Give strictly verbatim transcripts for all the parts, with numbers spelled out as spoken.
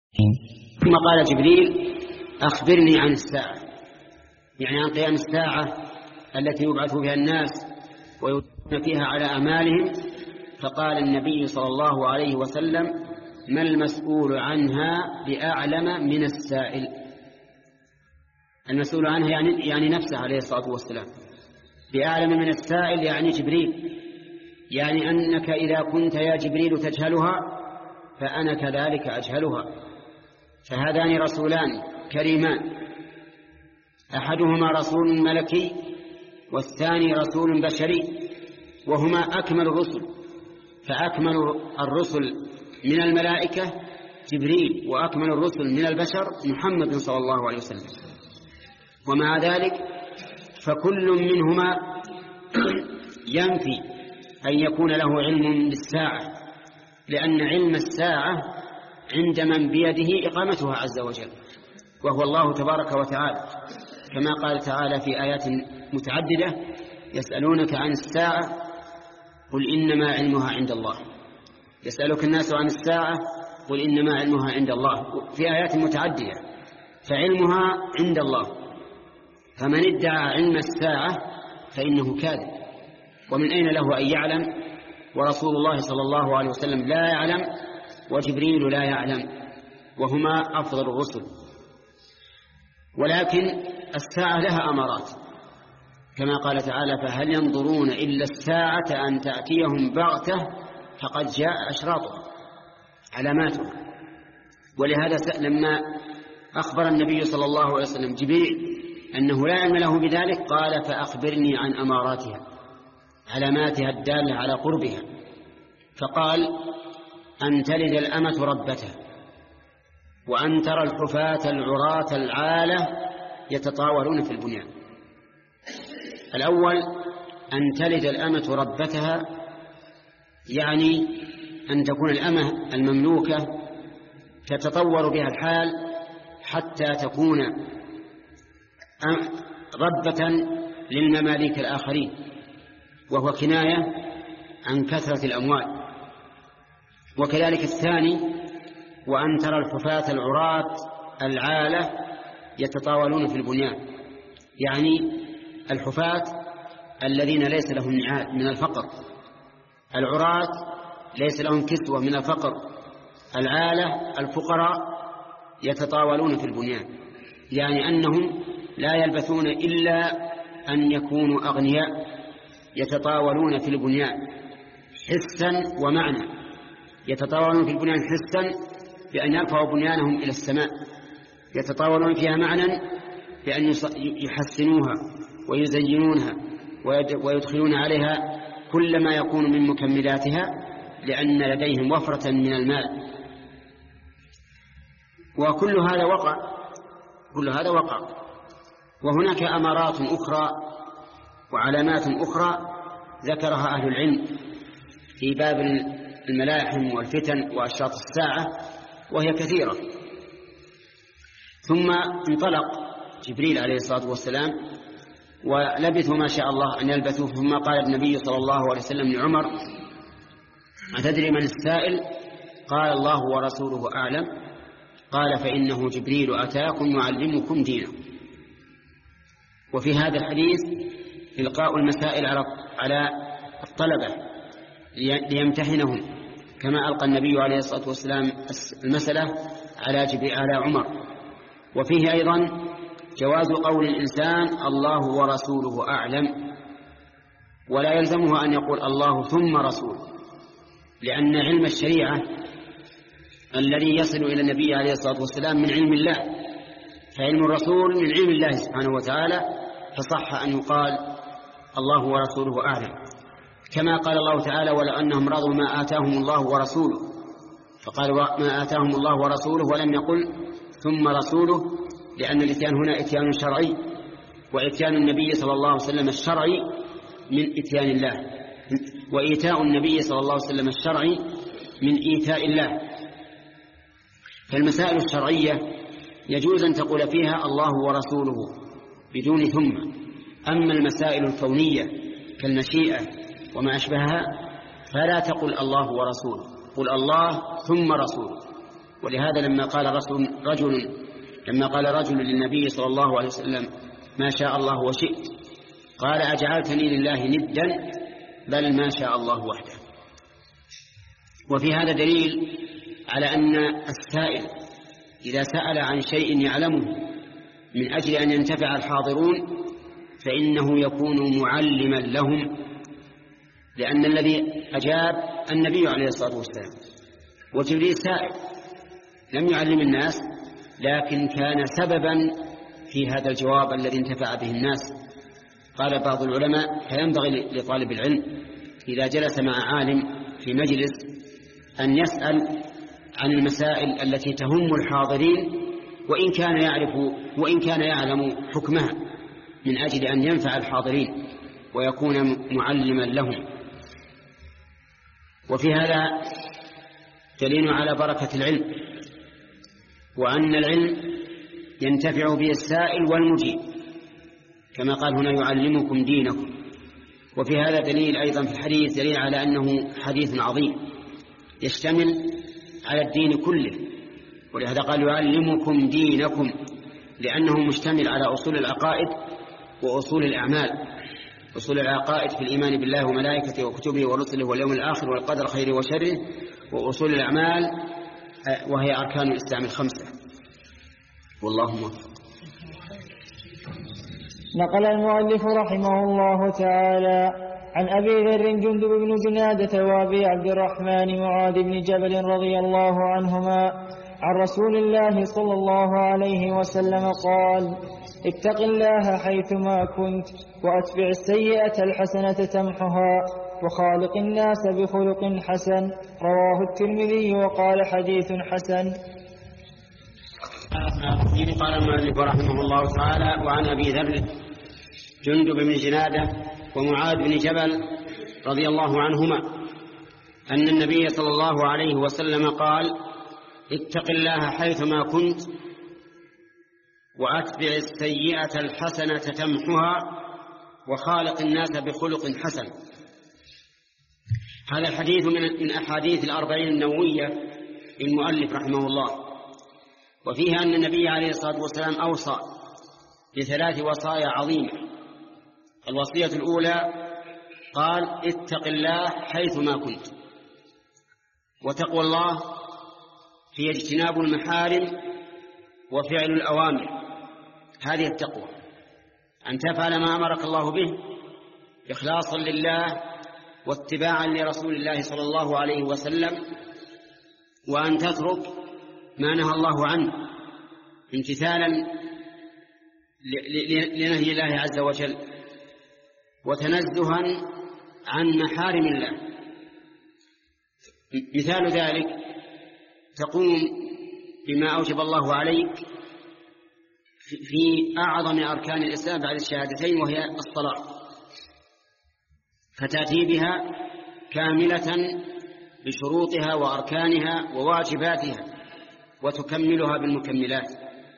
ثم قال جبريل: أخبرني عن الساعة، يعني عن قيام الساعة التي يبعث بها الناس ويدرون فيها على أعمالهم. فقال النبي صلى الله عليه وسلم: ما المسؤول عنها بأعلم من السائل. المسؤول عنها يعني, يعني نفسه عليه الصلاة والسلام. بأعلم من السائل يعني جبريل، يعني أنك إذا كنت يا جبريل تجهلها فأنا كذلك أجهلها. فهذان رسولان كريمان، أحدهما رسول ملكي والثاني رسول بشري، وهما أكمل الرسل. فأكمل الرسل من الملائكة جبريل، وأكمل الرسل من البشر محمد صلى الله عليه وسلم. ومع ذلك فكل منهما ينفي أن يكون له علم بالساعة، لأن علم الساعة عند من بيده إقامتها عز وجل، وهو الله تبارك وتعالى، كما قال تعالى في آيات متعددة: يسألونك عن الساعة قل إنما علمها عند الله. يسألك الناس عن الساعة قل إنما علمها عند الله، في آيات متعددة. فعلمها عند الله، فمن ادعى علم الساعة فإنه كاذب. ومن أين له أن يعلم ورسول الله صلى الله عليه وسلم لا يعلم وجبريل لا يعلم، وهما أفضل الرسل. ولكن الساعة لها أمارات، كما قال تعالى: فهل ينظرون إلا الساعة أن تأتيهم بغتة فقد جاء أشراطها، علاماتها. ولهذا لما أخبر النبي صلى الله عليه وسلم جبريل أنه لا علم له بذلك قال: فأخبرني عن أماراتها، علاماتها الدالة على قربها. فقال: أن تلد الأمة ربتها، وأن ترى الحفاة العراة العالة يتطاولون في البنيان. الأول أن تلد الأمة ربتها، يعني أن تكون الأمة المملوكة تتطور بها الحال حتى تكون ربة للمماليك الآخرين، وهو كناية عن كثرة الأموال. وكذلك الثاني: وأن ترى الحفاة العراة العالة يتطاولون في البنيان، يعني الحفاة الذين ليس لهم نعال من الفقر، العراة ليس لهم كسوة من الفقر، العالة الفقراء يتطاولون في البنيان، يعني أنهم لا يلبثون إلا أن يكونوا أغنياء، يتطاولون في البنيان حسا ومعنى. يتطاولون في البنيان حسا بأن يرفعوا بنيانهم إلى السماء، يتطاولون فيها معنى بأن يحسنوها ويزينونها ويدخلون عليها كل ما يكون من مكملاتها، لأن لديهم وفرة من المال. وكل هذا وقع كل هذا وقع وهناك أمارات أخرى وعلامات أخرى ذكرها أهل العلم في باب الملاحم والفتن وأشراط الساعة، وهي كثيرة. ثم انطلق جبريل عليه الصلاة والسلام ولبثوا ما شاء الله أن يلبثوا. ثم قال النبي صلى الله عليه وسلم لعمر: أتدري من السائل؟ قال: الله ورسوله أعلم. قال: فإنه جبريل أتاكم يعلمكم دينكم. وفي هذا الحديث إلقاء المسائل على الطلبة ليمتحنهم، كما ألقى النبي عليه الصلاة والسلام المسألة على جبريل على عمر. وفيه أيضا جواز قول الإنسان: الله ورسوله أعلم، ولا يلزمه أن يقول الله ثم رسوله، لأن علم الشريعة الذي يصل إلى النبي عليه الصلاة والسلام من علم الله، فعلم الرسول من علم الله سبحانه وتعالى، فصح أن يقال الله ورسوله أعلم. كما قال الله تعالى: ولو أنهم رضوا ما آتاهم الله ورسوله، فقال ما آتاهم الله ورسوله ولم يقل ثم رسوله، لأن الإتيان هنا إتيان شرعي، وإتيان النبي صلى الله عليه وسلم الشرعي من إتيان الله، وإيتاء النبي صلى الله عليه وسلم الشرعي من إيتاء الله. فالمسائل الشرعية يجوز أن تقول فيها الله ورسوله بدون ثم. أما المسائل الكونية كالمشيئة وما أشبهها فلا تقل الله ورسوله، قل الله ثم رسوله. ولهذا لما قال رجل, رجل لما قال رجل للنبي صلى الله عليه وسلم ما شاء الله وشئت، قال أجعلتني لله ندا بل ما شاء الله وحده. وفي هذا دليل على أن السائل إذا سأل عن شيء يعلمه من أجل أن ينتفع الحاضرون فإنه يكون معلما لهم، لأن الذي أجاب النبي عليه الصلاة والسلام، وجبريل سائل لم يعلم الناس لكن كان سببا في هذا الجواب الذي انتفع به الناس. قال بعض العلماء فينبغي لطالب العلم إذا جلس مع عالم في مجلس أن يسأل عن المسائل التي تهم الحاضرين وإن كان يعرف وإن كان يعلم حكمها من أجل أن ينفع الحاضرين ويكون معلما لهم. وفي هذا دليل على بركة العلم، وأن العلم ينتفع به السائل والمجيب كما قال هنا يعلمكم دينكم. وفي هذا دليل أيضا في الحديث دليل على أنه حديث عظيم يشتمل على الدين كله، ولهذا قال يعلمكم دينكم لأنه مشتمل على أصول العقائد وأصول الأعمال. أصول العقائد في الإيمان بالله وملائكته وكتبه ورسله واليوم الآخر والقدر خيره وشره، وأصول الأعمال وهي أركان الإسلام الخمسة. والله موفق. نقل المؤلف رحمه الله تعالى عن أبي ذر جندب بن جنادة وأبي عبد الرحمن معاذ بن جبل رضي الله عنهما عن رسول الله صلى الله عليه وسلم قال: اتق الله حيثما كنت وأتبع السيئة الحسنة تمحها وخالق الناس بخلق حسن. رواه الترمذي وقال حديث حسن. قال المؤلف رحمه الله تعالى وعن أبي ذر جندب بن جنادة ومعاذ بن جبل رضي الله عنهما أن النبي صلى الله عليه وسلم قال: اتق الله حيثما كنت وأتبع السيئة الحسنة تمحها وخالق الناس بخلق حسن. هذا الحديث من أحاديث الأربعين النووية للمؤلف رحمه الله، وفيها أن النبي عليه الصلاة والسلام أوصى بثلاث وصايا عظيمة. الوصية الأولى قال: اتق الله حيثما كنت. وتقوى الله هي اجتناب المحارم وفعل الأوامر، هذه التقوى، أن تفعل ما أمرك الله به إخلاصا لله واتباعا لرسول الله صلى الله عليه وسلم، وأن تترك ما نهى الله عنه امتثالا لنهي الله عز وجل وتنزها عن محارم الله. مثال ذلك تقوم بما أوجب الله عليك في أعظم أركان الإسلام بعد الشهادتين وهي الصلاة، فتأتي بها كاملة بشروطها وأركانها وواجباتها وتكملها بالمكملات.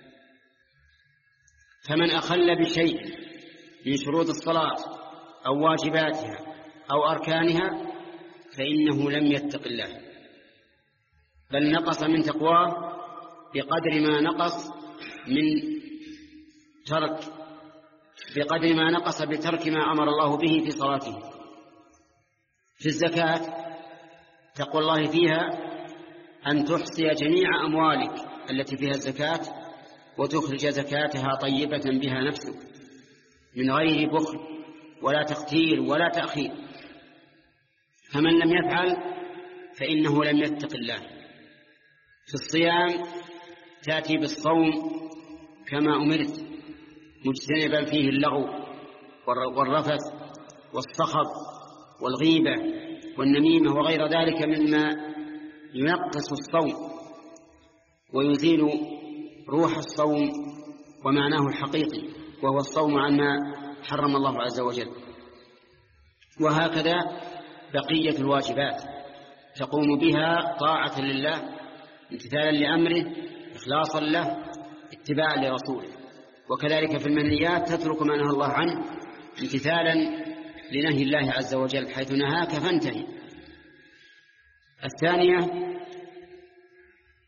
فمن أخل بشيء من شروط الصلاة أو واجباتها أو أركانها فإنه لم يتق الله، بل نقص من تقواه بقدر ما نقص من ترك بقدر ما نقص بترك ما أمر الله به في صلاته. في الزكاة تقوى الله فيها أن تحصي جميع أموالك التي فيها الزكاة وتخرج زكاتها طيبة بها نفسك من غير بخل ولا تختير ولا تأخير. فمن لم يفعل فإنه لم يتق الله. في الصيام تأتي بالصوم كما أمرت مجتنبا فيه اللغو والرفث والصخب والغيبة والنميمة وغير ذلك مما ينقص الصوم ويزيل روح الصوم ومعناه الحقيقي، وهو الصوم عما حرم الله عز وجل. وهكذا بقية الواجبات تقوم بها طاعة لله امتثالا لأمره إخلاصا له اتباعا لرسوله. وكذلك في المنهيات تترك ما نهى الله عنه امتثالا لنهي الله عز وجل، حيث نهاك فانتهي. الثانية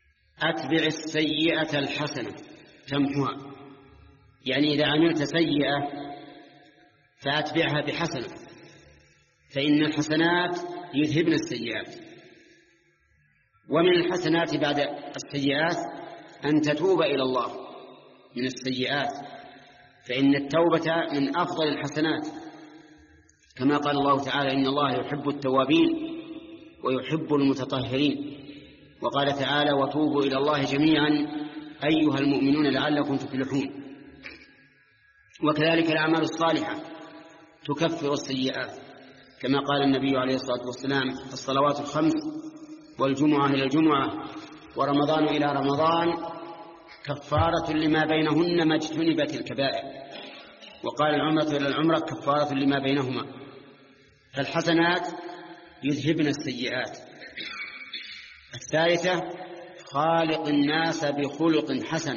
أتبع السيئة الحسنة تمحها، يعني إذا عملت سيئة فأتبعها بحسنة، فإن الحسنات يذهبن السيئات. ومن الحسنات بعد السيئات أن تتوب إلى الله من السيئات، فإن التوبة من أفضل الحسنات، كما قال الله تعالى: إن الله يحب التوابين ويحب المتطهرين. وقال تعالى: وتوبوا إلى الله جميعا أيها المؤمنون لعلكم تفلحون. وكذلك الأعمال الصالحة تكفر السيئات، كما قال النبي عليه الصلاة والسلام: الصلوات الخمس والجمعة إلى الجمعة ورمضان إلى رمضان كفارة لما بينهن ما اجتنبت الكبائر. وقال: العمرة إلى العمرة كفارة لما بينهما. فالحسنات يذهبن السيئات. الثالثة: خالق الناس بخلق حسن.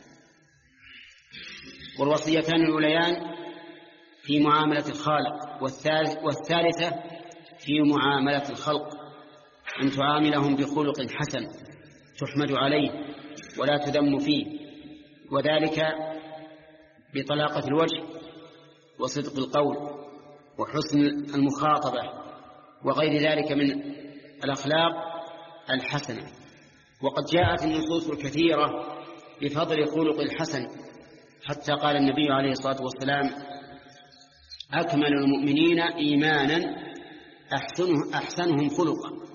والوصيتان الأوليان في معاملة الخالق، والثالثة في معاملة الخلق، أن تعاملهم بخلق حسن تحمد عليه ولا تذم فيه، وذلك بطلاقة الوجه وصدق القول وحسن المخاطبة وغير ذلك من الأخلاق الحسنة. وقد جاءت النصوص الكثيرة بفضل خلق الحسن، حتى قال النبي عليه الصلاة والسلام: أكمل المؤمنين إيمانا أحسنه أحسنهم خلقا.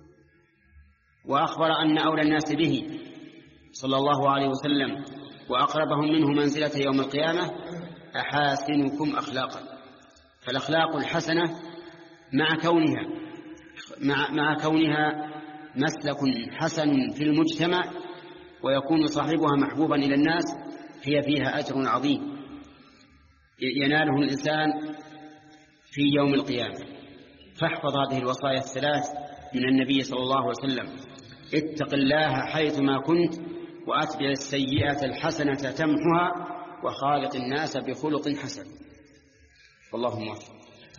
وأخبر أن أولى الناس به صلى الله عليه وسلم وأقربهم منه منزلة يوم القيامة أحاسنكم أخلاقا. فالأخلاق الحسنة مع كونها مع, مع كونها مسلك حسن في المجتمع ويكون صاحبها محبوبا إلى الناس، هي فيها أجر عظيم يناله الإنسان في يوم القيامة. فاحفظ هذه الوصايا الثلاث من النبي صلى الله عليه وسلم: اتق الله حيثما كنت، وأتبع السيئة الحسنة تمحها، وخالق الناس بخلق حسن. اللهم وفق.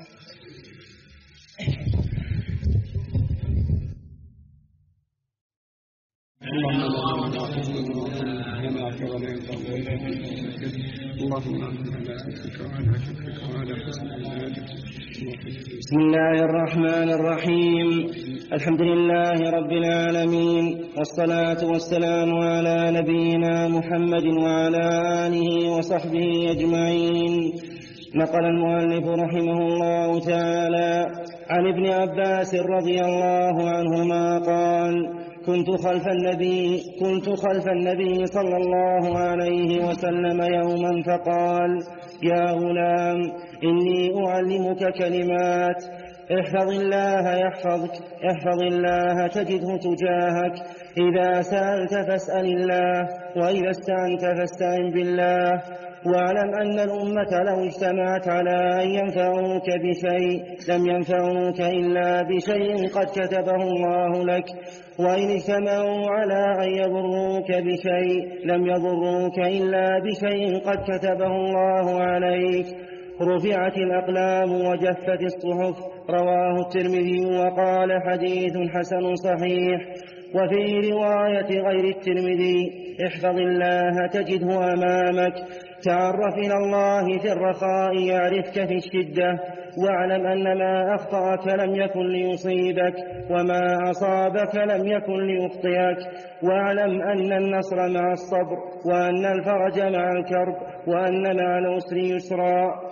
بسم الله الرحمن الرحيم. الحمد لله رب العالمين، والصلاة والسلام على نبينا محمد وعلى آله وصحبه أجمعين. نقل المؤلف رحمه الله تعالى عن ابن عباس رضي الله عنهما قال: كنت خلف النبي كنت خلف النبي صلى الله عليه وسلم يوما فقال: يا غلام، إني أعلمك كلمات، احفظ الله يحفظك احفظ الله تجده تجاهك، إذا سألت فاسأل الله، وإذا استعنت فاستعن بالله. واعلم أن الأمة لو اجتمعت على أن ينفعوك بشيء لم ينفعوك إلا بشيء قد كتبه الله لك، وإن اجتمعوا على أن يضروك بشيء لم يضروك إلا بشيء قد كتبه الله عليك. رفعت الأقلام وجفت الصحف. رواه الترمذي وقال: حديث حسن صحيح. وفي رواية غير الترمذي: احفظ الله تجده أمامك. تعرف إلى الله في الرخاء يعرفك في الشدة. واعلم أن ما أخطأك لم يكن ليصيبك، وما أصابك لم يكن ليخطئك. واعلم أن النصر مع الصبر، وأن الفرج مع الكرب، وأن مع العسر يسرا.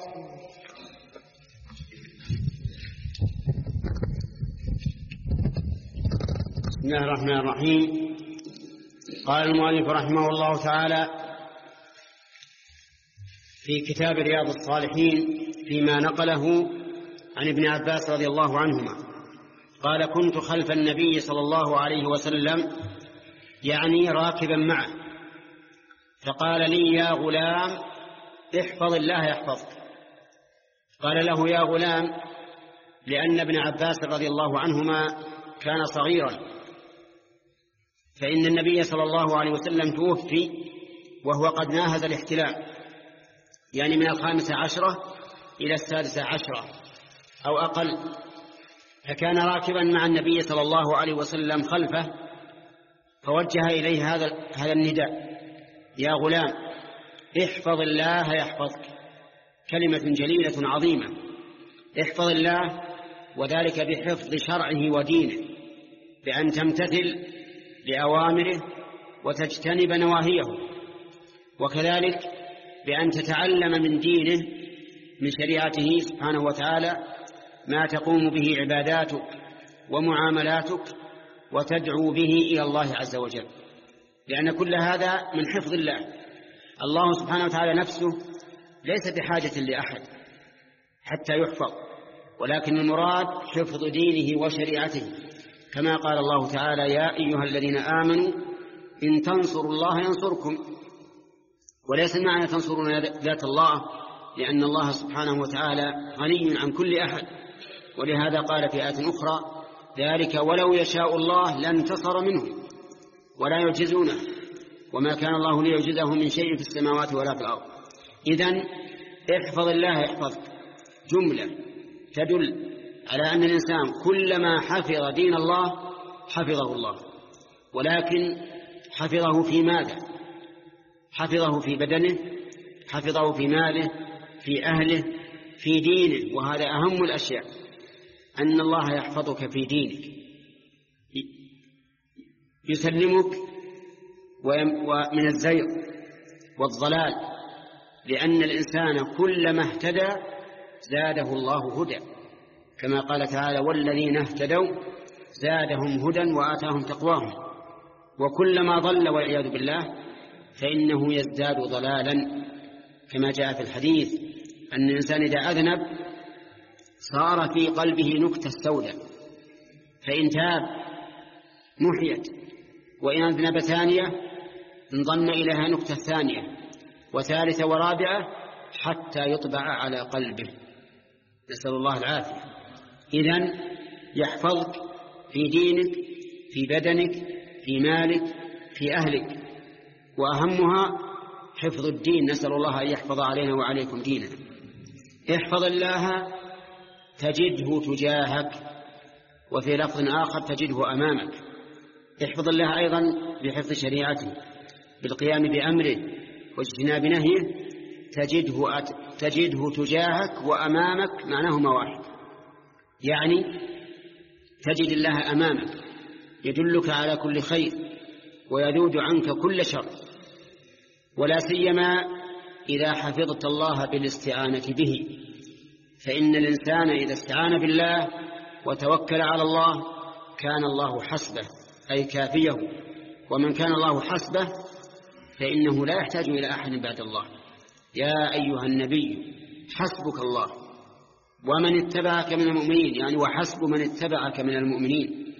بسم الله الرحمن الرحيم. قال المؤلف رحمه الله تعالى في كتاب رياض الصالحين فيما نقله عن ابن عباس رضي الله عنهما قال: كنت خلف النبي صلى الله عليه وسلم، يعني راكبا معه، فقال لي: يا غلام، احفظ الله يحفظك. قال له: يا غلام، لأن ابن عباس رضي الله عنهما كان صغيرا، فإن النبي صلى الله عليه وسلم توفي وهو قد ناهز الاحتلام، يعني من الخامسة عشرة إلى السادسة عشرة أو أقل، فكان راكبا مع النبي صلى الله عليه وسلم خلفه، فوجه إليه هذا هذا النداء: يا غلام احفظ الله يحفظك. كلمة جليلة عظيمة، احفظ الله، وذلك بحفظ شرعه ودينه، بأن تمتثل لأوامره وتجتنب نواهيه، وكذلك بأن تتعلم من دينه من شريعته سبحانه وتعالى ما تقوم به عباداتك ومعاملاتك وتدعو به إلى الله عز وجل، لأن كل هذا من حفظ الله. الله سبحانه وتعالى نفسه ليس بحاجة لأحد حتى يحفظ، ولكن المراد حفظ دينه وشريعته، كما قال الله تعالى: يا أيها الذين آمنوا إن تنصروا الله ينصركم. وليس معنى تنصرون ذات الله، لأن الله سبحانه وتعالى غني عن كل أحد، ولهذا قال في آية أخرى: ذلك ولو يشاء الله لانتصر منهم ولا يعجزونه وما كان الله ليعجزه من شيء في السماوات ولا في الأرض. إذن احفظ الله يحفظك جملة تدل على أن الإنسان كلما حفظ دين الله حفظه الله، ولكن حفظه في ماذا؟ حفظه في بدنه، حفظه في ماله، في أهله، في دينه، وهذا أهم الأشياء، أن الله يحفظك في دينك، يسلمك ومن الزيغ والضلال، لأن الإنسان كلما اهتدى زاده الله هدى، كما قال تعالى: والذين اهتدوا زادهم هدى وآتاهم تقواهم. وكلما ضل والعياذ بالله فإنه يزداد ضلالا، كما جاء في الحديث أن الإنسان إذا أذنب صار في قلبه نكتة سوداء، فإن تاب محيت، وإن أذنب ثانية انضم إليها نكتة ثانية وثالثة ورابعة حتى يطبع على قلبه، نسأل الله العافية. إذن يحفظك في دينك، في بدنك، في مالك، في أهلك، وأهمها حفظ الدين، نسأل الله أن يحفظ علينا وعليكم ديننا. احفظ الله تجده تجاهك، وفي لفظ آخر تجده أمامك. احفظ الله أيضا بحفظ شريعته، بالقيام بأمره واجتناب نهيه، تجده, تجده تجاهك وأمامك معناهما واحد، يعني تجد الله أمامك يدلك على كل خير ويذود عنك كل شر، ولا سيما إذا حفظت الله بالاستعانة به، فإن الإنسان إذا استعان بالله وتوكل على الله كان الله حسبه، أي كافيه، ومن كان الله حسبه فإنه لا يحتاج إلى أحد بعد الله. يا أيها النبي حسبك الله ومن اتبعك من المؤمنين، يعني وحسب من اتبعك من المؤمنين.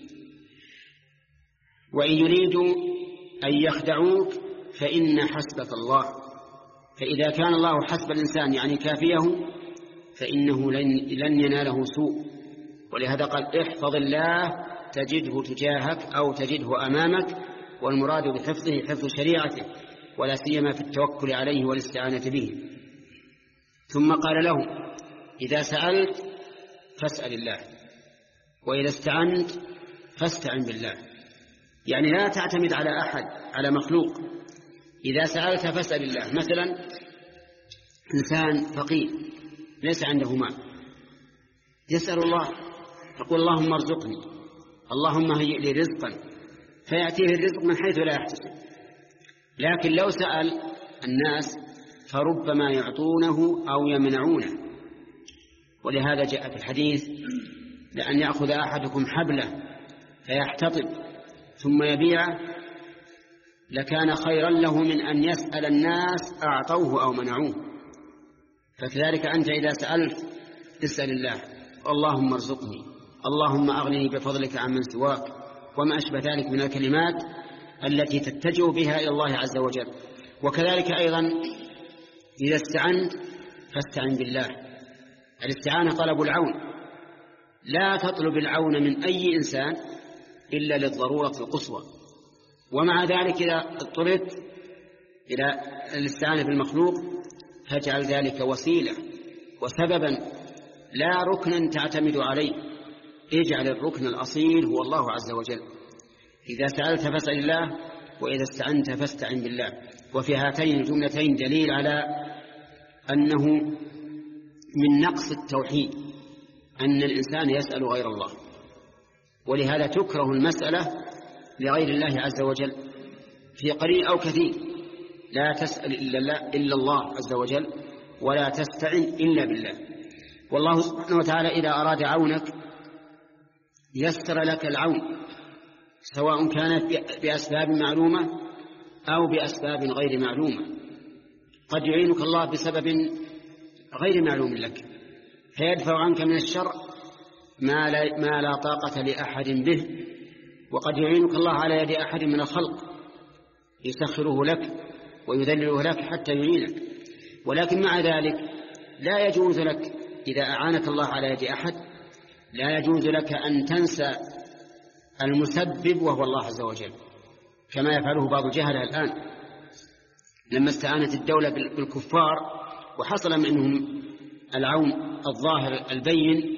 وإن يريدوا أن يخدعوك فإن حسبك الله، فإذا كان الله حسب الإنسان يعني كافيه فإنه لن يناله سوء. ولهذا قال: احفظ الله تجده تجاهك أو تجده أمامك، والمراد بحفظه حفظ شريعته، ولا سيما في التوكل عليه والاستعانة به. ثم قال له: إذا سألت فاسأل الله، وإذا استعنت فاستعن بالله، يعني لا تعتمد على أحد، على مخلوق. إذا سألت فاسأل الله. مثلا إنسان فقير ليس عنده مال، يسأل الله، يقول: اللهم ارزقني، اللهم هيئ لي رزقا، فيأتيه الرزق من حيث لا يحتسب. لكن لو سأل الناس فربما يعطونه أو يمنعونه. ولهذا جاء في الحديث: لأن يأخذ أحدكم حبله فيحتطب ثم يبيعه لكان خيرا له من أن يسأل الناس أعطوه أو منعوه. فكذلك أنت إذا سألت اسأل الله: اللهم ارزقني، اللهم أغنني بفضلك عمن سواك، وما أشبه ذلك من الكلمات التي تتجه بها إلى الله عز وجل. وكذلك أيضا إذا استعنت فاستعن بالله. الاستعانة طلب العون، لا تطلب العون من أي إنسان إلا للضرورة القصوى. ومع ذلك إذا اضطررت إلى الاستعانة بالمخلوق فاجعل ذلك وسيلة وسببا لا ركنا تعتمد عليه، اجعل الركن الأصيل هو الله عز وجل. إذا سألت فاسأل الله، وإذا استعنت فاستعن بالله. وفي هاتين الجملتين دليل على أنه من نقص التوحيد أن الإنسان يسأل غير الله، ولهذا تكره المسألة لغير الله عز وجل في قليل أو كثير. لا تسأل إلا الله, إلا الله عز وجل، ولا تستعن إلا بالله. والله سبحانه وتعالى إذا أراد عونك يسر لك العون، سواء كانت بأسباب معلومة أو بأسباب غير معلومة. قد يعينك الله بسبب غير معلوم لك فيدفع عنك من الشر ما لا, ما لا طاقة لأحد به، وقد يعينك الله على يد أحد من الخلق يسخره لك ويذلله لك حتى يعينك. ولكن مع ذلك لا يجوز لك إذا أعانك الله على يد أحد، لا يجوز لك أن تنسى المسبب وهو الله عز وجل، كما يفعله بعض الجهلة الآن لما استعانت الدولة بالكفار وحصل منهم العون الظاهر البين،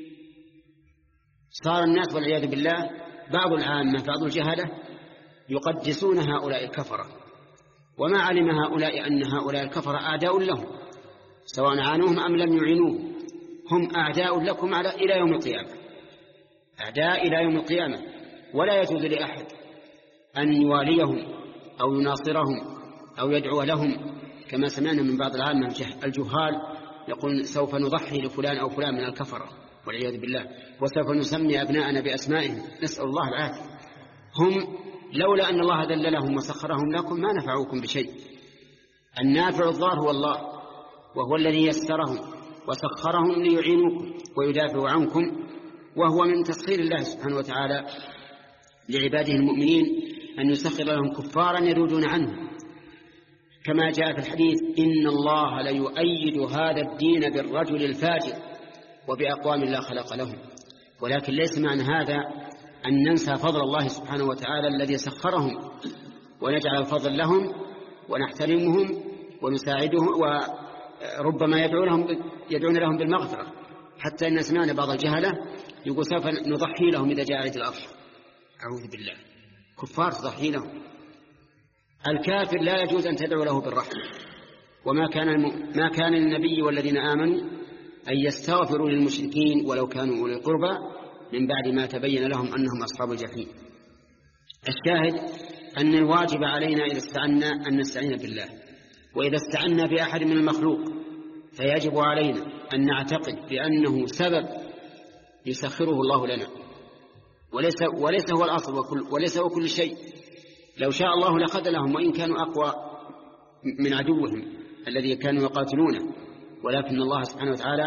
صار الناس والعياذ بالله بعض العامة بعض الجهلة يقدسون هؤلاء الكفرة، وما علم هؤلاء أن هؤلاء الكفرة أعداء لهم، سواء عانوهم أم لم يعينوهم هم أعداء لكم على إلى يوم القيامة، أعداء إلى يوم القيامة. ولا يجوز لأحد أن يواليهم أو يناصرهم أو يدعو لهم، كما سمعنا من بعض العامة الجهال يقول سوف نضحي لفلان أو فلان من الكفرة والعياذ بالله، وسوف نسمي أبناءنا بأسمائهم، نسأل الله العافية. هم لولا أن الله ذللهم وسخرهم لكم ما نفعوكم بشيء. النافع الضار هو الله، وهو الذي يسرهم وسخرهم ليعينوكم ويدافعوا عنكم، وهو من تسخير الله سبحانه وتعالى لعباده المؤمنين أن يسخر لهم كفارا يرودون عنه، كما جاء في الحديث إن الله ليؤيد هذا الدين بالرجل الفاجر وبأقوام لا خلق لهم. ولكن ليس معنى هذا أن ننسى فضل الله سبحانه وتعالى الذي سخرهم، ونجعل الفضل لهم ونحترمهم ونساعدهم، وربما يدعون لهم, يدعون لهم بالمغفرة، حتى إن سمعنا بعض الجهلة يقول سوف نضحي لهم إذا جاء عيد الأضحى. أعوذ بالله، كفار تضحي لهم. الكافر لا يجوز أن تدعو له بالرحمة، وما كان الم... ما كان للنبي والذين آمنوا أن يستغفروا للمشركين ولو كانوا أولي القربى من بعد ما تبين لهم أنهم أصحاب الجحيم. الشاهد أن الواجب علينا إذا استعنا أن نستعين بالله، وإذا استعنا بأحد من المخلوق فيجب علينا أن نعتقد بأنه سبب يسخره الله لنا، وليس, وليس هو الأصل وكل وليس هو كل شيء. لو شاء الله لخذلهم وإن كانوا أقوى من عدوهم الذي كانوا يقاتلونه، ولكن الله سبحانه وتعالى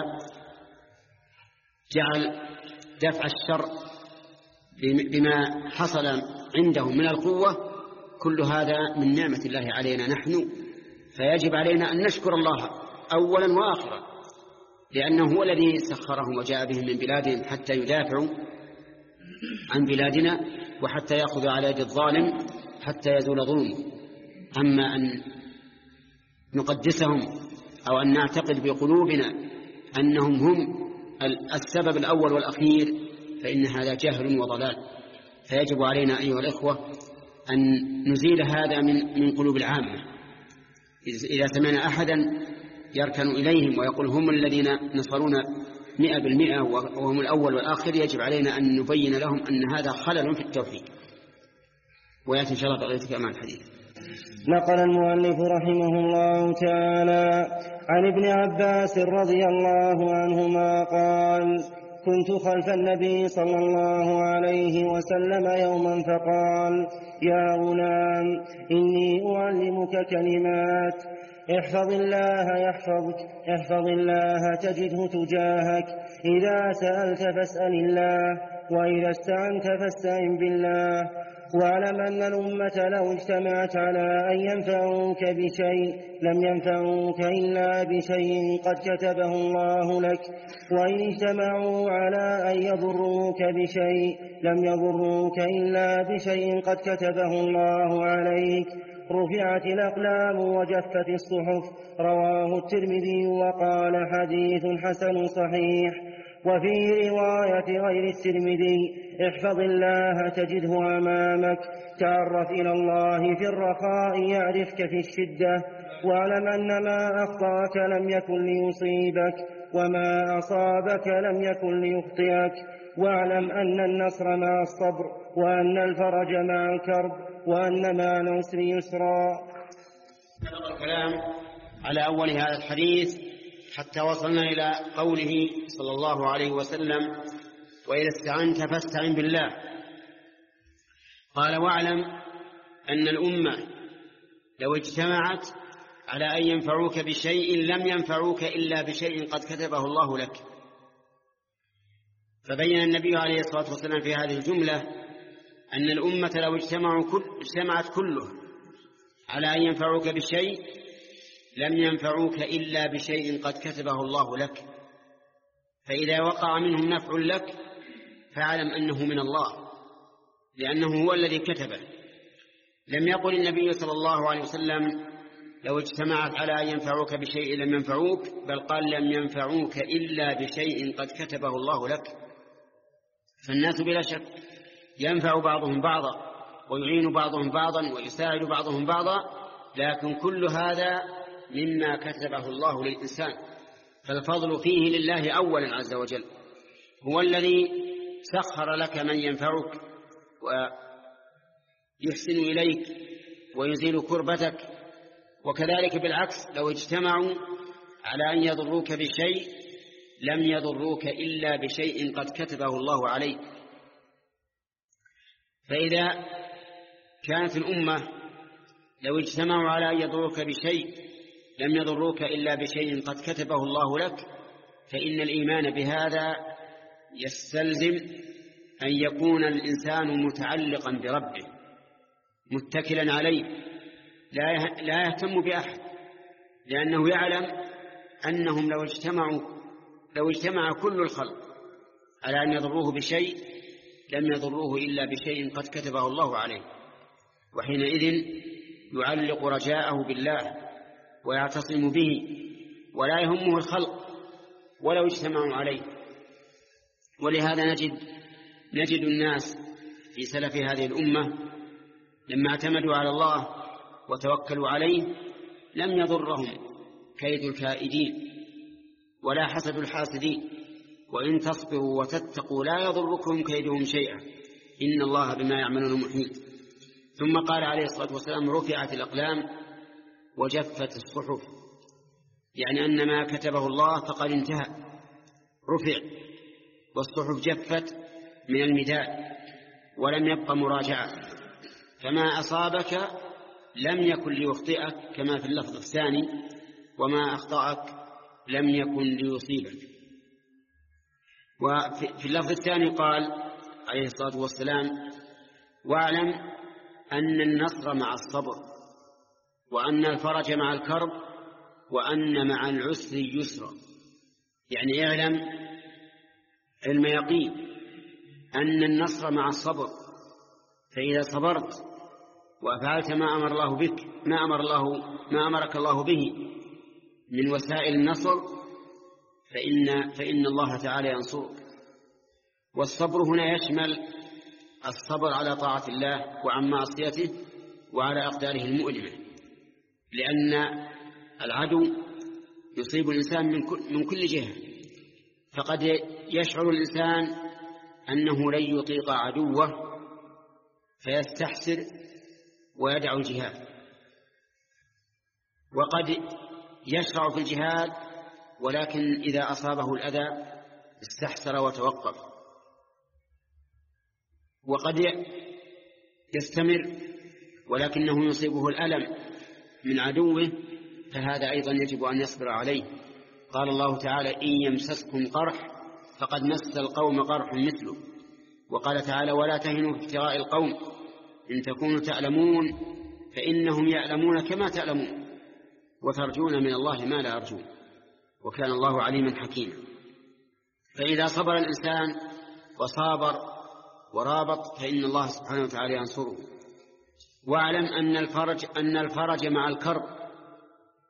جعل دفع الشر بما حصل عندهم من القوة، كل هذا من نعمة الله علينا نحن، فيجب علينا أن نشكر الله أولا وآخرا، لأنه هو الذي سخرهم وجاء بهم من بلادهم حتى يدافعوا عن بلادنا وحتى يأخذ على يد الظالم حتى يزول ظلمه. أما أن نقدسهم أو أن نعتقد بقلوبنا أنهم هم السبب الأول والأخير فإن هذا جهل وضلال. فيجب علينا أيها الإخوة أن نزيل هذا من من قلوب العامة. إذا سمعنا أحدا يركن إليهم ويقول هم الذين نصرونا مئة بالمئة وهم الأول والآخر، يجب علينا أن نبين لهم أن هذا خلل في التوحيد. ويأتي إن شاء الله بقية أمام الحديث. نقل المؤلف رحمه الله تعالى عن ابن عباس رضي الله عنهما قال: كنت خلف النبي صلى الله عليه وسلم يوما فقال: يا غلام إني أعلمك كلمات، احفظ الله يحفظك، احفظ الله تجده تجاهك، إذا سألت فاسأل الله، وإذا استعنت فاستعن بالله، واعلم أن الأمة لو اجتمعت على أن ينفعوك بشيء لم ينفعوك إلا بشيء قد كتبه الله لك، وإن اجتمعوا على أن يضروك بشيء لم يضروك إلا بشيء قد كتبه الله عليك. رفعت الأقلام وجفت الصحف. رواه الترمذي وقال: حديث حسن صحيح. وفي رواية غير الترمذي: احفظ الله تجده أمامك، تعرف إلى الله في الرخاء يعرفك في الشدة، واعلم أن ما أخطأك لم يكن ليصيبك، وما أصابك لم يكن ليخطئك، واعلم أن النصر مع الصبر، وأن الفرج مع الكرب، وأن مع العسر يسرا. الكلام على أول هذا الحديث حتى وصلنا إلى قوله صلى الله عليه وسلم: وإذا استعنت فاستعن بالله. قال: واعلم أن الأمة لو اجتمعت على أن ينفعوك بشيء لم ينفعوك إلا بشيء قد كتبه الله لك. فبين النبي عليه الصلاة والسلام في هذه الجملة أن الأمة لو اجتمعوا كل اجتمعت كله على أن ينفعوك بشيء لم ينفعوك إلا بشيء قد كتبه الله لك. فإذا وقع منهم نفع لك فاعلم أنه من الله، لأنه هو الذي كتبه. لم يقل النبي صلى الله عليه وسلم: لو اجتمعت على أن ينفعوك بشيء لم ينفعوك، بل قال: لم ينفعوك إلا بشيء قد كتبه الله لك. فالناس بلا شك ينفع بعضهم بعضا، ويعين بعضهم بعضا، ويساعد بعضهم بعضا، لكن كل هذا مما كتبه الله للإنسان، فالفضل فيه لله أولا عز وجل. هو الذي سخر لك من ينفعك ويحسن إليك ويزيل كربتك. وكذلك بالعكس، لو اجتمعوا على أن يضروك بشيء لم يضروك إلا بشيء قد كتبه الله عليك. فإذا كانت الأمة لو اجتمعوا على أن يضروك بشيء لم يضروك إلا بشيء قد كتبه الله لك، فإن الإيمان بهذا يستلزم أن يكون الإنسان متعلقا بربه متكلا عليه، لا يهتم بأحد، لأنه يعلم أنهم لو اجتمعوا لو اجتمع كل الخلق على أن يضروه بشيء لم يضروه إلا بشيء قد كتبه الله عليه. وحينئذ يعلق رجاءه بالله ويعتصم به، ولا يهمه الخلق ولو اجتمعوا عليه. ولهذا نجد نجد الناس في سلف هذه الأمة لما اعتمدوا على الله وتوكلوا عليه لم يضرهم كيد الكائدين ولا حسد الحاسدين، وإن تصبروا وتتقوا لا يضركم كيدهم شيئا إن الله بما يعملون محيط. ثم قال عليه الصلاة والسلام: رفعت الأقلام وجفت الصحف، يعني أن ما كتبه الله فقد انتهى، رفع، والصحف جفت من المداد ولم يبق مراجعة. فما أصابك لم يكن ليخطئك كما في اللفظ الثاني، وما أخطأك لم يكن ليصيبك. وفي اللفظ الثاني قال عليه الصلاة والسلام: واعلم أن النصر مع الصبر، وأن الفرج مع الكرب، وأن مع العسر يسرا. يعني اعلم علم يقين أن النصر مع الصبر، فإذا صبرت وأفعلت ما أمر الله بك ما أمر الله ما أمرك الله به من وسائل النصر فإن فإن الله تعالى ينصرك. والصبر هنا يشمل الصبر على طاعة الله وعن معصيته وعلى أقداره المؤلمة، لأن العدو يصيب الإنسان من كل, من كل جهة، فقد يشعر الإنسان أنه لن يطيق عدوه فيستحسر ويدع الجهاد، وقد يشرع في الجهاد ولكن إذا أصابه الأذى استحسر وتوقف، وقد يستمر ولكنه يصيبه الألم من عدوه، فهذا أيضا يجب أن يصبر عليه. قال الله تعالى: إن يمسسكم قرح فقد مس القوم قرح مثله. وقال تعالى: ولا تهنوا في ابتغاء القوم إن تكونوا تعلمون فإنهم يعلمون كما تعلمون وترجون من الله ما لا يرجون وكان الله عليما حكيما. فإذا صبر الإنسان وصابر ورابط فإن الله سبحانه وتعالى ينصره. واعلم أن الفرج أن الفرج مع الكرب،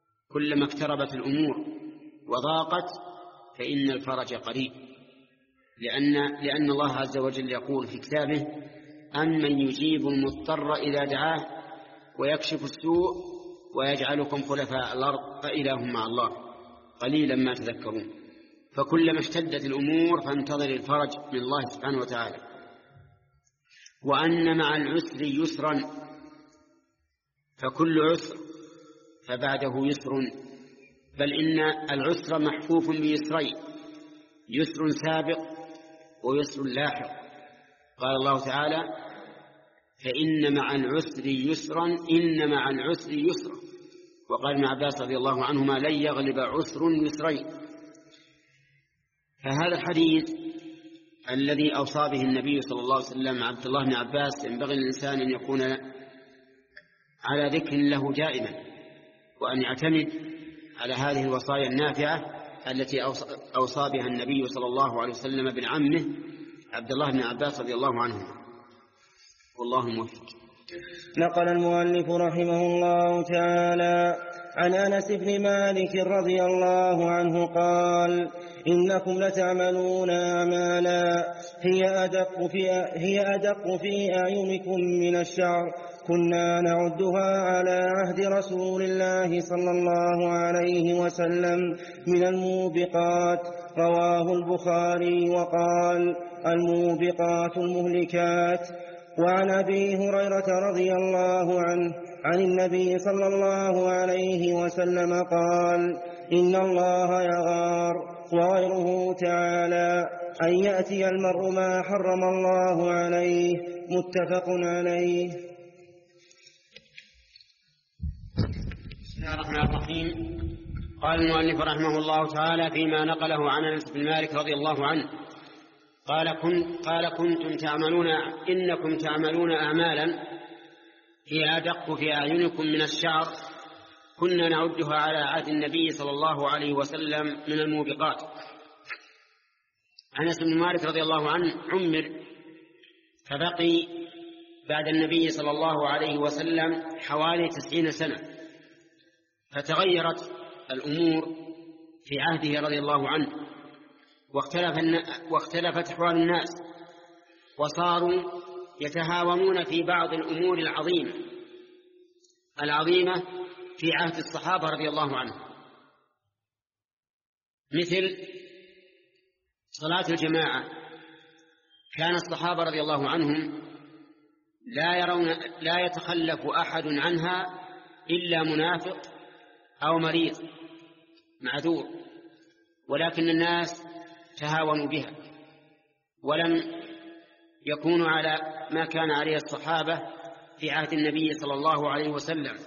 كلما اقتربت الأمور وضاقت فإن الفرج قريب. لأن, لأن الله عز وجل يقول في كتابه: أمن يجيب المضطر إذا دعاه ويكشف السوء ويجعلكم خلفاء الأرض فإله مع الله قليلا ما تذكرون. فكلما اشتدت الأمور فانتظر الفرج من الله سبحانه وتعالى. وأن مع العسر يسرا، فكل عسر فبعده يسر، بل إن العسر محفوف بيسرين: يسر سابق ويسر لاحق. قال الله تعالى: فإن مع العسر يسرا إن مع العسر يسرا. وقال ابن عباس رضي الله عنهما: لن يغلب عسر يسرين. فهذا الحديث الذي أوصى به النبي صلى الله عليه وسلم عبد الله بن عباس ينبغي للإنسان أن يكون على ذكر له دائما، وأن يعتمد على هذه الوصايا النافعة التي أوصى بها النبي صلى الله عليه وسلم بن عمه عبد الله بن عباس رضي الله عنه. والله موفق. نقل المؤلف رحمه الله تعالى عن أنس بن مالك رضي الله عنه قال: إنكم لتعملون أعمالا هي أدق في, هي أدق في أعينكم من الشعر، كنا نعدها على عهد رسول الله صلى الله عليه وسلم من الموبقات. رواه البخاري وقال: الموبقات المهلكات. وعن أبي هريرة رضي الله عنه عن النبي صلى الله عليه وسلم قال: إن الله يغار. وغيره تعالى: أن يأتي المرء ما حرم الله عليه. متفق عليه. بسم الله الرحمن الرحيم. قال المؤلف رحمه الله تعالى فيما نقله عن أنس بن مالك رضي الله عنه قال: كنت قال كنتم تعملون إنكم تعملون أعمالا هي أدق في أعينكم من الشعر، كنا نعدها على عهد النبي صلى الله عليه وسلم من الموبقات. أنس بن مالك رضي الله عنه عمر فبقي بعد النبي صلى الله عليه وسلم حوالي تسعين سنة، فتغيرت الأمور في عهده رضي الله عنه، واختلف واختلفت أحوال الناس، وصاروا يتهاونون في بعض الأمور العظيمة العظيمة في عهد الصحابة رضي الله عنهم، مثل صلاة الجماعة. كان الصحابة رضي الله عنهم لا يرون لا يتخلف أحد عنها إلا منافق أو مريض معذور، ولكن الناس تهاونوا بها ولم يكونوا على ما كان عليه الصحابة في عهد النبي صلى الله عليه وسلم،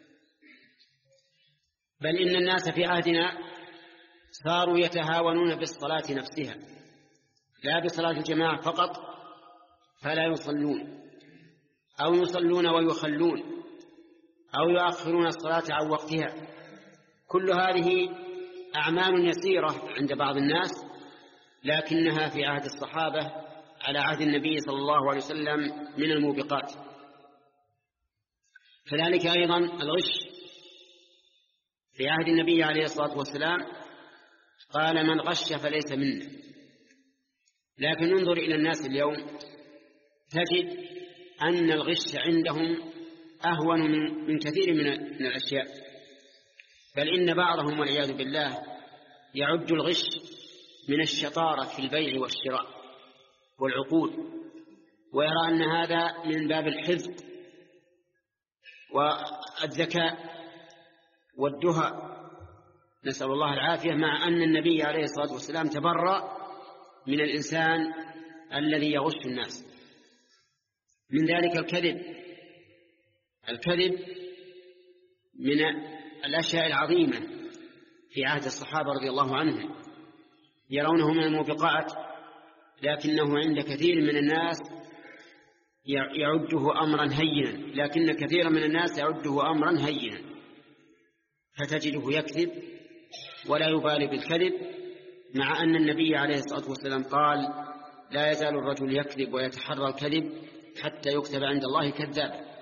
بل إن الناس في عهدنا صاروا يتهاونون بالصلاة نفسها، لا بصلاة الجماعة فقط، فلا يصلون أو يصلون ويخلون أو يؤخرون الصلاة عن وقتها. كل هذه أعمال يسيرة عند بعض الناس، لكنها في عهد الصحابة على عهد النبي صلى الله عليه وسلم من الموبقات. كذلك أيضا الغش في عهد النبي عليه الصلاة والسلام قال: من غش فليس منا. لكن انظر إلى الناس اليوم تجد أن الغش عندهم أهون من, من كثير من, من الأشياء، بل إن بعضهم والعياذ بالله يعد الغش من الشطارة في البيع والشراء والعقود، ويرى أن هذا من باب الحذق والذكاء والدهى، نسأل الله العافية، مع أن النبي عليه الصلاة والسلام تبرأ من الإنسان الذي يغش الناس. من ذلك الكذب. الكذب من الأشياء العظيمة في عهد الصحابة رضي الله عنهم، يرونه من الموبقات، لكنه عند كثير من الناس يعده أمرا هينا، لكن كثيرا من الناس يعده أمرا هينا، فتجده يكذب ولا يبالي بالكذب، مع أن النبي عليه الصلاة والسلام قال: لا يزال الرجل يكذب ويتحرى الكذب حتى يكتب عند الله كذابا.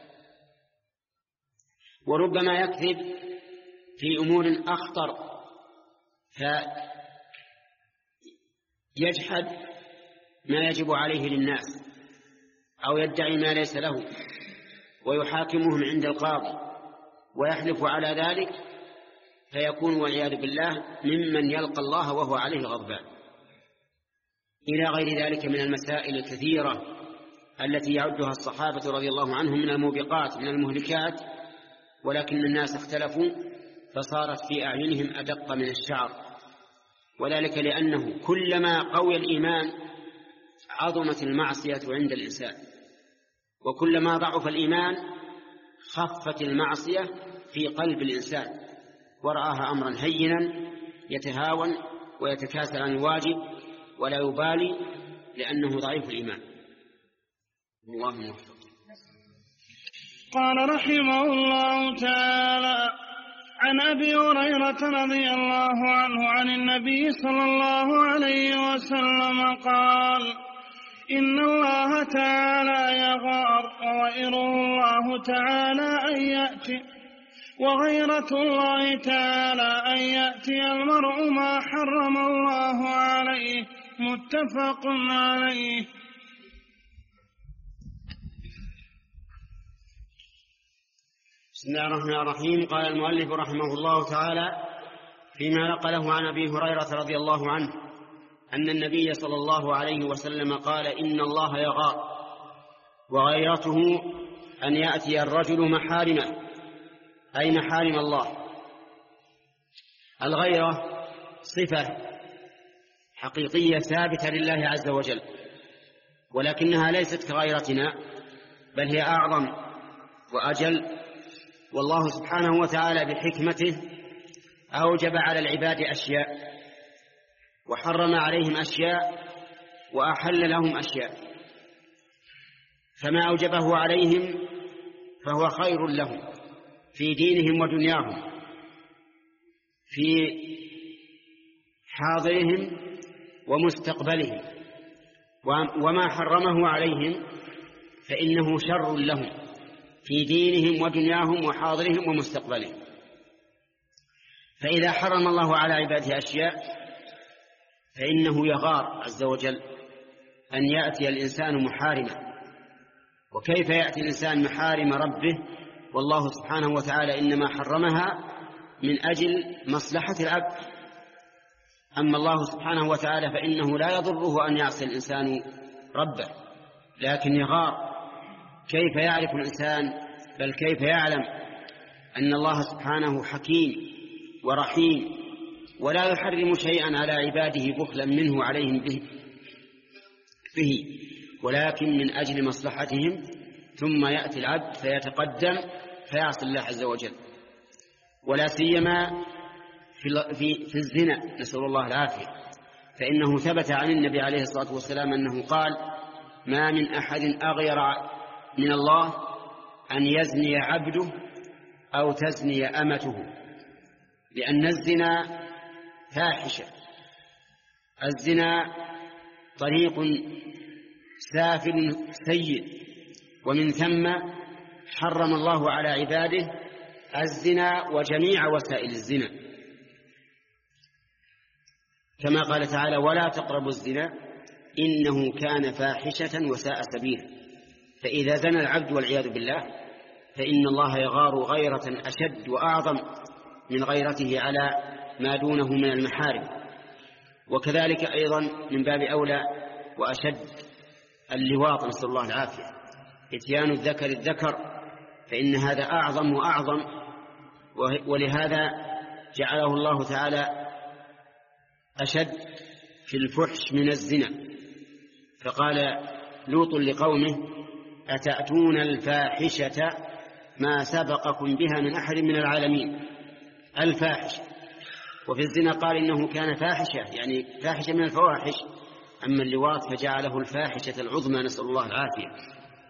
وربما يكذب في أمور أخطر فيجحد ما يجب عليه للناس أو يدعي ما ليس له ويحاكمهم عند القاضي ويحلف على ذلك، فيكون والعياذ بالله ممن يلقى الله وهو عليه غضبان. إلى غير ذلك من المسائل الكثيرة التي يعدها الصحابة رضي الله عنهم من الموبقات من المهلكات، ولكن الناس اختلفوا فصارت في أعينهم أدق من الشعر، وذلك لأنه كلما قوي الإيمان عظمت المعصية عند الإنسان، وكلما ضعف الإيمان خفت المعصية في قلب الإنسان ورآها أمرا هينا يتهاون ويتكاسل عن الواجب ولا يبالي لأنه ضعيف الإيمان. الله موفق. قال رحمه الله تعالى: عن أبي هريرة رضي الله عنه عن النبي صلى الله عليه وسلم قال: إن الله تعالى يغار وغيره الله تعالى أن يأتي وغيرة الله تعالى أن يأتي المرء ما حرم الله عليه. متفق عليه. بسم الله الرحمن الرحيم. قال المؤلف رحمه الله تعالى فيما نقله عن أبي هريرة رضي الله عنه أن النبي صلى الله عليه وسلم قال: إن الله يغار وغيرته أن يأتي الرجل محارمه، أي محارم الله. الغيرة صفة حقيقية ثابتة لله عز وجل، ولكنها ليست كغيرتنا بل هي أعظم وأجل، والله سبحانه وتعالى بحكمته أوجب على العباد أشياء وحرم عليهم أشياء وأحل لهم أشياء، فما أوجبه عليهم فهو خير لهم في دينهم ودنياهم، في حاضرهم ومستقبلهم، وما حرمه عليهم فإنه شر لهم في دينهم ودنياهم وحاضرهم ومستقبلهم. فإذا حرم الله على عباده أشياء فإنه يغار عز وجل أن يأتي الإنسان محارما. وكيف يأتي الإنسان محارم ربه والله سبحانه وتعالى إنما حرمها من أجل مصلحة العبد؟ أما الله سبحانه وتعالى فإنه لا يضره أن يعصي الإنسان ربه، لكن يغار. كيف يعرف الإنسان بل كيف يعلم أن الله سبحانه حكيم ورحيم ولا يحرم شيئا على عباده بخلا منه عليهم به, به ولكن من أجل مصلحتهم، ثم يأتي العبد فيتقدم فيعصي الله عز وجل. ولا سيما في, في, في الزنا، نسأل الله العافية، فإنه ثبت عن النبي عليه الصلاة والسلام أنه قال: ما من أحد أغير من الله أن يزني عبده أو تزني أمته، لأن الزنا فاحشة، الزنا طريق سافل سيء، ومن ثم حرم الله على عباده الزنا وجميع وسائل الزنا، كما قال تعالى: ولا تقربوا الزنا إنه كان فاحشة وساء سبيلا. فإذا زنى العبد والعياذ بالله فإن الله يغار غيرة أشد وأعظم من غيرته على ما دونه من المحارم. وكذلك أيضا من باب أولى وأشد اللواط، نسأل الله العافية، إتيان الذكر الذكر، فإن هذا أعظم وأعظم، ولهذا جعله الله تعالى أشد في الفحش من الزنا. فقال لوط لقومه: أتأتون الفاحشة ما سبقكم بها من أحد من العالمين. الفاحشة. وفي الزنا قال إنه كان فاحشة، يعني فاحشة من الفواحش. أما اللواط فجعله الفاحشة العظمى، نسأل الله العافية.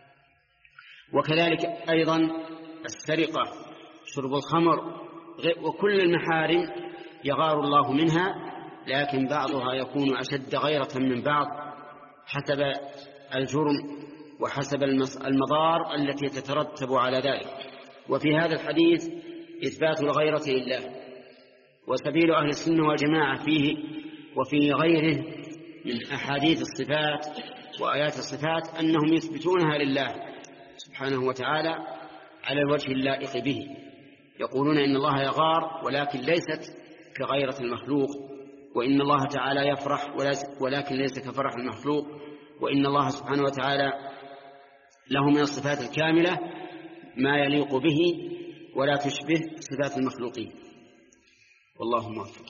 وكذلك أيضا السرقة، شرب الخمر، وكل المحارم يغار الله منها، لكن بعضها يكون أشد غيرة من بعض حسب الجرم وحسب المضار التي تترتب على ذلك. وفي هذا الحديث إثبات الغيرة لله، وسبيل أهل السنة والجماعة فيه وفي غيره من أحاديث الصفات وآيات الصفات أنهم يثبتونها لله سبحانه وتعالى على الوجه اللائق به. يقولون إن الله يغار ولكن ليست كغيرة المخلوق، وإن الله تعالى يفرح ولكن ليس كفرح المخلوق، وإن الله سبحانه وتعالى له من الصفات الكاملة ما يليق به ولا تشبه صفات المخلوقين. والله موفق.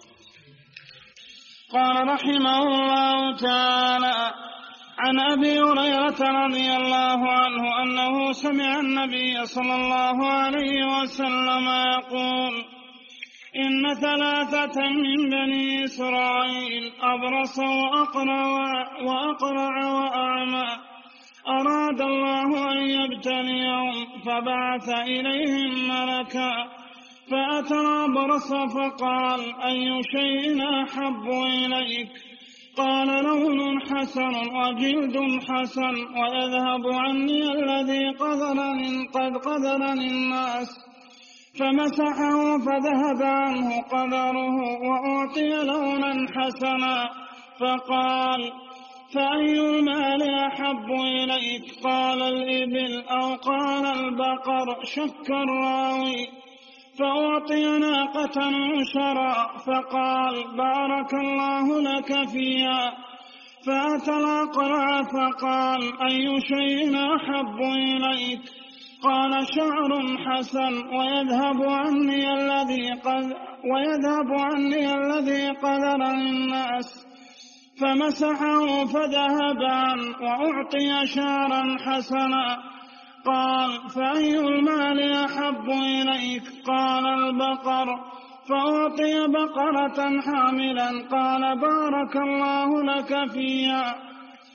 قال رحمه الله تعالى: عن أبي هريرة رضي الله عنه أنه سمع النبي صلى الله عليه وسلم يقول: إن ثلاثة من بني إسرائيل أبرص وأقرع وأقرع وأعمى أراد الله أن يبتليهم فبعث إليهم ملكا فأتى الأبرص فقال: أي شيء أحب إليك؟ قال: لون حسن وجلد حسن ويذهب عني الذي قدرني قد قدرني الناس. فمسحه فذهب عنه قدره وأعطي لونا حسنا. فقال: فأي المال أحب إليك؟ قال: الإبل أو قال البقر، شك الراوي. فأعطي ناقة عشرا. فقال: بارك الله لك فيها. فأتى الأقرع فقال: أي شيء أحب إليك؟ قال: شعر حسن ويذهب عني الذي قد ويذهب عني الذي قدرني الناس. فمسحه فذهب عنه وأعطي شعرا حسنا. قال: فأي المال أحب إليك؟ قال: البقر. فأعطي بقرة حاملا. قال: بارك الله لك فيها.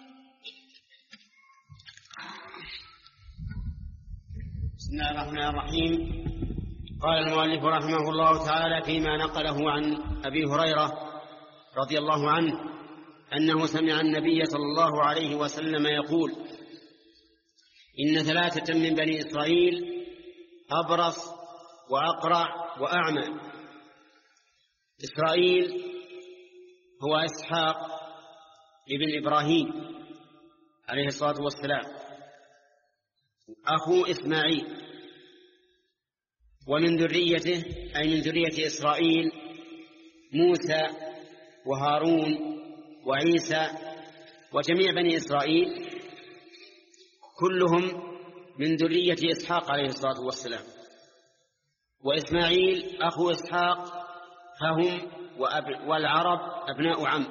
بسم الله الرحمن الرحيم. قال المؤلف رحمه الله تعالى فيما نقله عن أبي هريرة رضي الله عنه أنه سمع النبي صلى الله عليه وسلم يقول: إن ثلاثة من بني إسرائيل أبرص وأقرع وأعمى. إسرائيل هو إسحاق ابن إبراهيم عليه الصلاة والسلام أخو إسماعيل، ومن ذريته أي من ذرية إسرائيل موسى وهارون وعيسى وجميع بني إسرائيل كلهم من ذرية إسحاق عليه الصلاة والسلام. وإسماعيل أخو إسحاق فهم والعرب أبناء عم.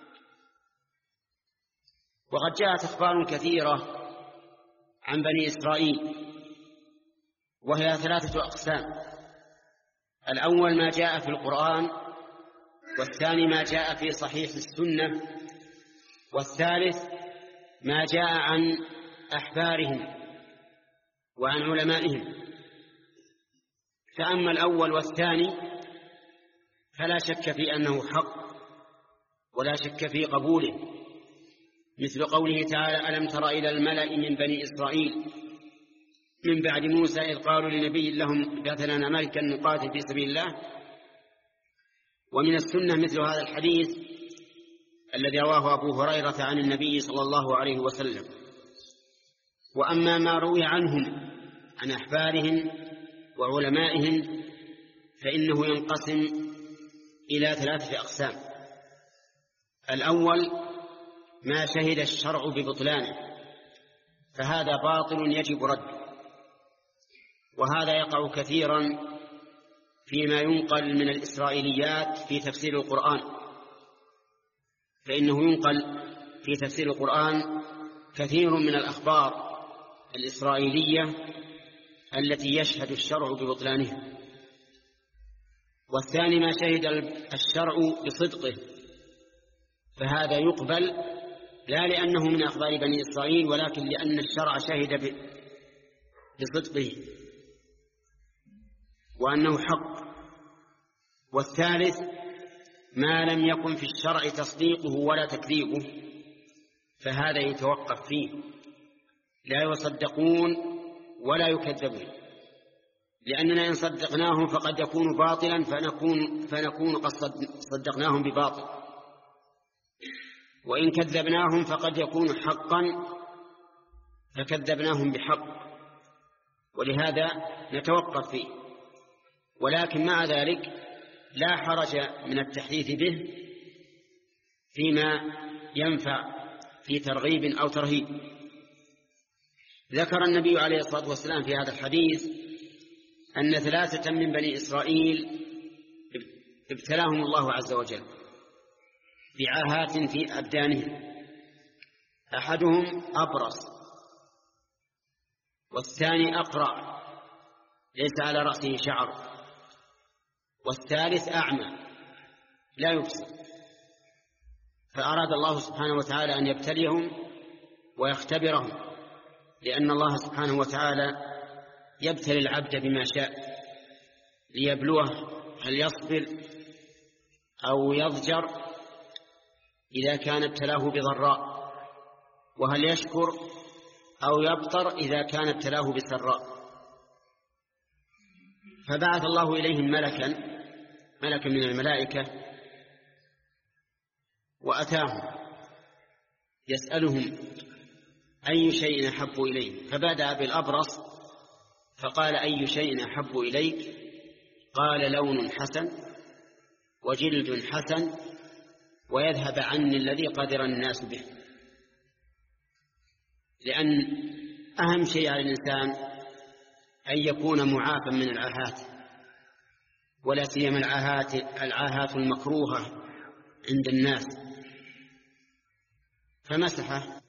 وقد جاءت أخبار كثيرة عن بني إسرائيل وهي ثلاثة أقسام: الأول ما جاء في القرآن، والثاني ما جاء في صحيح السنة، والثالث ما جاء عن أحبارهم وعن علمائهم. فأما الأول والثاني فلا شك في أنه حق ولا شك في قبوله، مثل قوله تعالى: ألم تر إلى الملأ من بني إسرائيل من بعد موسى إذ قالوا لنبي لهم ابعث لنا ملكا نقاتل في سبيل الله. ومن السنة مثل هذا الحديث الذي رواه أبو هريرة عن النبي صلى الله عليه وسلم. وأما ما روي عنهم عن أحبارهم وعلمائهم فإنه ينقسم إلى ثلاثة أقسام: الأول ما شهد الشرع ببطلانه، فهذا باطل يجب رده، وهذا يقع كثيرا فيما ينقل من الإسرائيليات في تفسير القرآن، فإنه ينقل في تفسير القرآن كثير من الأخبار الإسرائيلية التي يشهد الشرع ببطلانها. والثاني ما شهد الشرع بصدقه، فهذا يقبل لا لأنه من أخبار بني إسرائيل ولكن لأن الشرع شهد بصدقه وأنه حق. والثالث ما لم يكن في الشرع تصديقه ولا تكذيبه، فهذا يتوقف فيه، لا يصدقون ولا يكذبون، لأننا إن صدقناهم فقد يكون باطلا فنكون, فنكون قد صدقناهم بباطل. وإن كذبناهم فقد يكون حقا فكذبناهم بحق، ولهذا نتوقف فيه. ولكن مع ذلك لا حرج من التحديث به فيما ينفع في ترغيب أو ترهيب. ذكر النبي عليه الصلاة والسلام في هذا الحديث أن ثلاثة من بني إسرائيل ابتلاهم الله عز وجل بعاهات في أبدانهم، أحدهم أبرص، والثاني أقرع ليس على رأسه شعر، والثالث أعمى لا يبصر. فأراد الله سبحانه وتعالى أن يبتليهم ويختبرهم، لأن الله سبحانه وتعالى يبتلي العبد بما شاء ليبلوه هل يصبر أو يضجر إذا كان ابتلاه بضراء، وهل يشكر أو يبطر إذا كان ابتلاه بسراء. فبعث الله إليهم ملكا ملكا من الملائكة وأتاهم يسألهم أي شيء أحب إليه، فبدأ بالأبرص فقال أي شيء أحب إليك؟ قال لون حسن وجلد حسن ويذهب عني الذي قدر الناس به. لأن أهم شيء على الإنسان أن يكون معافى من العاهات، ولا سيما العاهات العاهات المكروهة عند الناس. فمسحه